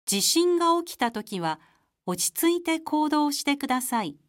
地震が起きたときは落ち着いて行動してください。